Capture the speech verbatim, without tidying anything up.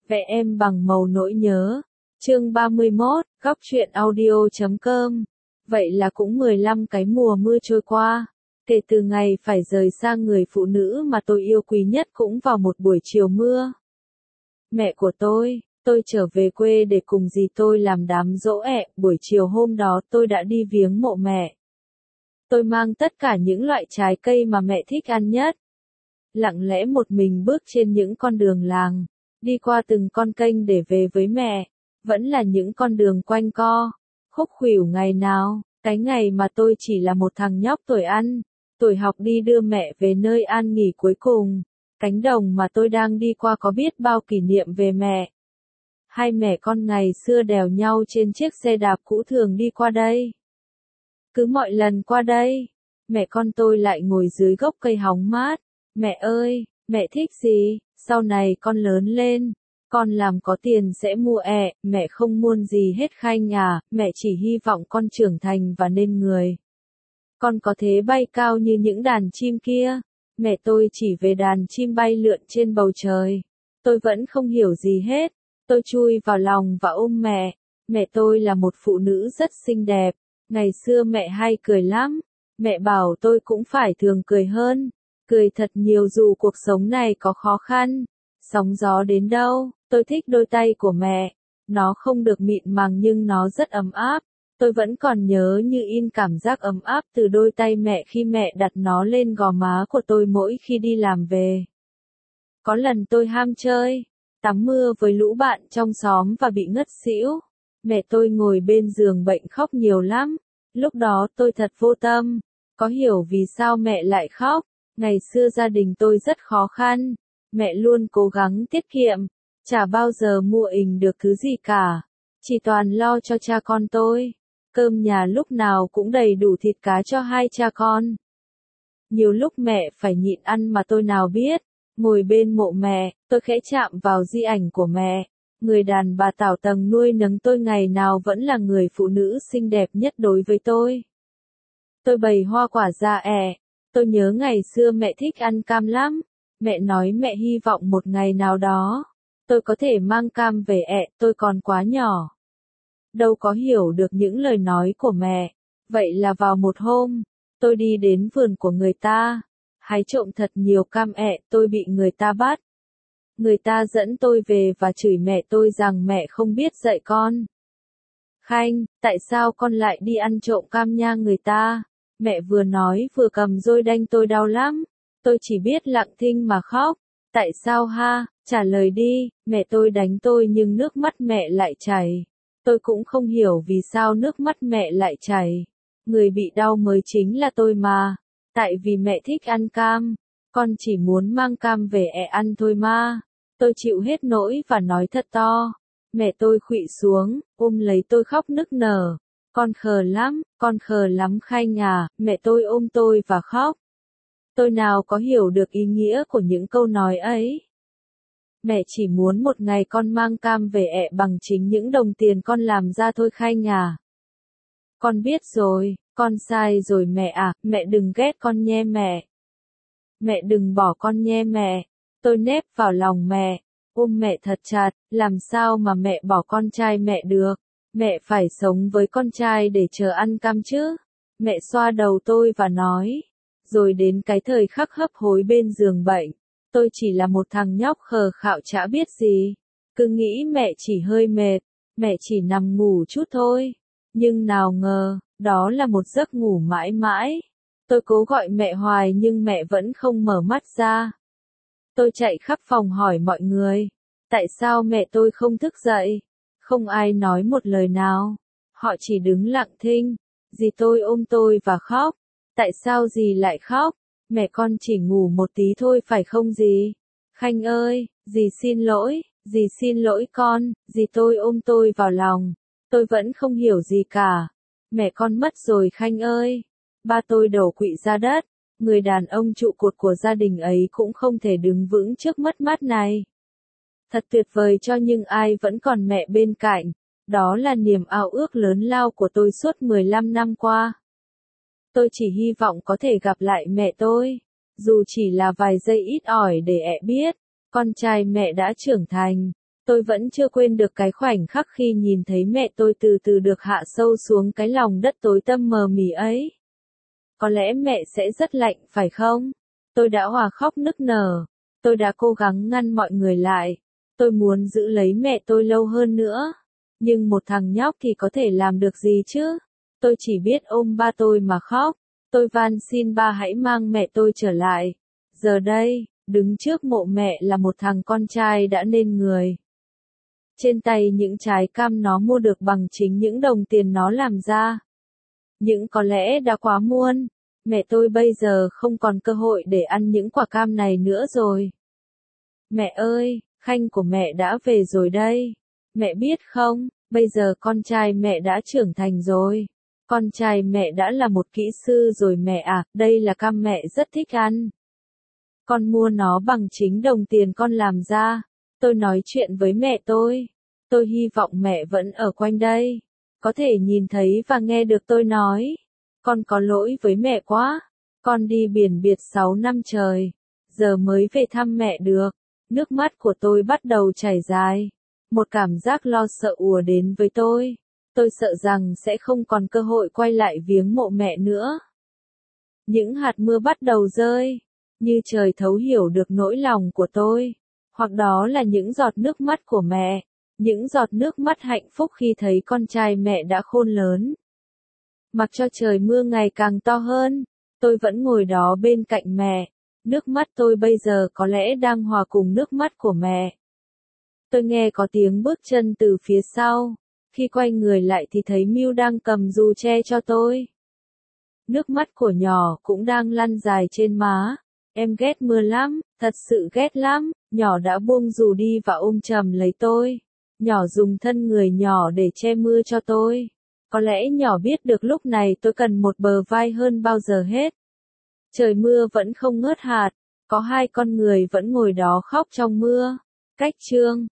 Vẽ em bằng màu nỗi nhớ. Chương ba mươi mốt, góc truyện audio chấm com. Vậy là cũng mười lăm cái mùa mưa trôi qua. Kể từ ngày phải rời xa người phụ nữ mà tôi yêu quý nhất cũng vào một buổi chiều mưa. Mẹ của tôi, tôi trở về quê để cùng dì tôi làm đám giỗ ẹ. Buổi chiều hôm đó tôi đã đi viếng mộ mẹ. Tôi mang tất cả những loại trái cây mà mẹ thích ăn nhất. Lặng lẽ một mình bước trên những con đường làng, đi qua từng con kênh để về với mẹ. Vẫn là những con đường quanh co, khúc khuỷu ngày nào, cái ngày mà tôi chỉ là một thằng nhóc tuổi ăn, tuổi học đi đưa mẹ về nơi an nghỉ cuối cùng. Cánh đồng mà tôi đang đi qua có biết bao kỷ niệm về mẹ. Hai mẹ con ngày xưa đèo nhau trên chiếc xe đạp cũ thường đi qua đây. Cứ mọi lần qua đây, mẹ con tôi lại ngồi dưới gốc cây hóng mát. Mẹ ơi, mẹ thích gì, sau này con lớn lên, con làm có tiền sẽ mua ẹ, mẹ không muốn gì hết Khanh à, mẹ chỉ hy vọng con trưởng thành và nên người. Con có thể bay cao như những đàn chim kia. Mẹ tôi chỉ về đàn chim bay lượn trên bầu trời. Tôi vẫn không hiểu gì hết. Tôi chui vào lòng và ôm mẹ. Mẹ tôi là một phụ nữ rất xinh đẹp. Ngày xưa mẹ hay cười lắm. Mẹ bảo tôi cũng phải thường cười hơn. Cười thật nhiều dù cuộc sống này có khó khăn. Sóng gió đến đâu, tôi thích đôi tay của mẹ. Nó không được mịn màng nhưng nó rất ấm áp. Tôi vẫn còn nhớ như in cảm giác ấm áp từ đôi tay mẹ khi mẹ đặt nó lên gò má của tôi mỗi khi đi làm về. Có lần tôi ham chơi, tắm mưa với lũ bạn trong xóm và bị ngất xỉu. Mẹ tôi ngồi bên giường bệnh khóc nhiều lắm. Lúc đó tôi thật vô tâm. Có hiểu vì sao mẹ lại khóc? Ngày xưa gia đình tôi rất khó khăn. Mẹ luôn cố gắng tiết kiệm, chả bao giờ mua ình được thứ gì cả. Chỉ toàn lo cho cha con tôi. Cơm nhà lúc nào cũng đầy đủ thịt cá cho hai cha con. Nhiều lúc mẹ phải nhịn ăn mà tôi nào biết. Ngồi bên mộ mẹ, tôi khẽ chạm vào di ảnh của mẹ. Người đàn bà tảo tầng nuôi nấng tôi ngày nào vẫn là người phụ nữ xinh đẹp nhất đối với tôi. Tôi bày hoa quả ra ẹ. Tôi nhớ ngày xưa mẹ thích ăn cam lắm. Mẹ nói mẹ hy vọng một ngày nào đó, tôi có thể mang cam về ẹ, tôi còn quá nhỏ. Đâu có hiểu được những lời nói của mẹ. Vậy là vào một hôm, tôi đi đến vườn của người ta, hái trộm thật nhiều cam ẹ, tôi bị người ta bắt. Người ta dẫn tôi về và chửi mẹ tôi rằng mẹ không biết dạy con. Khanh, tại sao con lại đi ăn trộm cam nha người ta? Mẹ vừa nói vừa cầm dôi đanh tôi đau lắm. Tôi chỉ biết lặng thinh mà khóc. Tại sao ha? Trả lời đi. Mẹ tôi đánh tôi nhưng nước mắt mẹ lại chảy. Tôi cũng không hiểu vì sao nước mắt mẹ lại chảy. Người bị đau mới chính là tôi mà. Tại vì mẹ thích ăn cam. Con chỉ muốn mang cam về ẹ ăn thôi mà. Tôi chịu hết nỗi và nói thật to. Mẹ tôi khuỵu xuống, ôm lấy tôi khóc nức nở. Con khờ lắm, con khờ lắm Khanh à, mẹ tôi ôm tôi và khóc. Tôi nào có hiểu được ý nghĩa của những câu nói ấy. Mẹ chỉ muốn một ngày con mang cam về ẹ bằng chính những đồng tiền con làm ra thôi Khanh à. Con biết rồi, con sai rồi mẹ à, mẹ đừng ghét con nhé mẹ. Mẹ đừng bỏ con nhé mẹ. Tôi nép vào lòng mẹ, ôm mẹ thật chặt, làm sao mà mẹ bỏ con trai mẹ được. Mẹ phải sống với con trai để chờ ăn cam chứ. Mẹ xoa đầu tôi và nói. Rồi đến cái thời khắc hấp hối bên giường bệnh. Tôi chỉ là một thằng nhóc khờ khạo chả biết gì. Cứ nghĩ mẹ chỉ hơi mệt. Mẹ chỉ nằm ngủ chút thôi. Nhưng nào ngờ, đó là một giấc ngủ mãi mãi. Tôi cố gọi mẹ hoài nhưng mẹ vẫn không mở mắt ra. Tôi chạy khắp phòng hỏi mọi người. Tại sao mẹ tôi không thức dậy? Không ai nói một lời nào. Họ chỉ đứng lặng thinh. Dì tôi ôm tôi và khóc. Tại sao dì lại khóc? Mẹ con chỉ ngủ một tí thôi phải không dì? Khanh ơi, dì xin lỗi, dì xin lỗi con. Dì tôi ôm tôi vào lòng. Tôi vẫn không hiểu gì cả. Mẹ con mất rồi Khanh ơi. Ba tôi đổ quỵ ra đất. Người đàn ông trụ cột của gia đình ấy cũng không thể đứng vững trước mất mát này. Thật tuyệt vời cho những ai vẫn còn mẹ bên cạnh. Đó là niềm ao ước lớn lao của tôi suốt mười lăm năm qua. Tôi chỉ hy vọng có thể gặp lại mẹ tôi. Dù chỉ là vài giây ít ỏi để ẹ biết. Con trai mẹ đã trưởng thành. Tôi vẫn chưa quên được cái khoảnh khắc khi nhìn thấy mẹ tôi từ từ được hạ sâu xuống cái lòng đất tối tăm mờ mịt ấy. Có lẽ mẹ sẽ rất lạnh, phải không? Tôi đã òa khóc nức nở. Tôi đã cố gắng ngăn mọi người lại. Tôi muốn giữ lấy mẹ tôi lâu hơn nữa. Nhưng một thằng nhóc thì có thể làm được gì chứ? Tôi chỉ biết ôm ba tôi mà khóc. Tôi van xin ba hãy mang mẹ tôi trở lại. Giờ đây, đứng trước mộ mẹ là một thằng con trai đã nên người. Trên tay những trái cam nó mua được bằng chính những đồng tiền nó làm ra. Những có lẽ đã quá muộn. Mẹ tôi bây giờ không còn cơ hội để ăn những quả cam này nữa rồi. Mẹ ơi, khanh của mẹ đã về rồi đây. Mẹ biết không, bây giờ con trai mẹ đã trưởng thành rồi. Con trai mẹ đã là một kỹ sư rồi mẹ à, đây là cam mẹ rất thích ăn. Con mua nó bằng chính đồng tiền con làm ra. Tôi nói chuyện với mẹ tôi. Tôi hy vọng mẹ vẫn ở quanh đây. Có thể nhìn thấy và nghe được tôi nói. Con có lỗi với mẹ quá. Con đi biển biệt sáu năm trời. Giờ mới về thăm mẹ được. Nước mắt của tôi bắt đầu chảy dài. Một cảm giác lo sợ ùa đến với tôi. Tôi sợ rằng sẽ không còn cơ hội quay lại viếng mộ mẹ nữa. Những hạt mưa bắt đầu rơi. Như trời thấu hiểu được nỗi lòng của tôi. Hoặc đó là những giọt nước mắt của mẹ. Những giọt nước mắt hạnh phúc khi thấy con trai mẹ đã khôn lớn. Mặc cho trời mưa ngày càng to hơn, tôi vẫn ngồi đó bên cạnh mẹ. Nước mắt tôi bây giờ có lẽ đang hòa cùng nước mắt của mẹ. Tôi nghe có tiếng bước chân từ phía sau. Khi quay người lại thì thấy Miu đang cầm dù che cho tôi. Nước mắt của nhỏ cũng đang lăn dài trên má. Em ghét mưa lắm, thật sự ghét lắm. Nhỏ đã buông dù đi và ôm chầm lấy tôi. Nhỏ dùng thân người nhỏ để che mưa cho tôi. Có lẽ nhỏ biết được lúc này tôi cần một bờ vai hơn bao giờ hết. Trời mưa vẫn không ngớt hạt. Có hai con người vẫn ngồi đó khóc trong mưa. Cách chương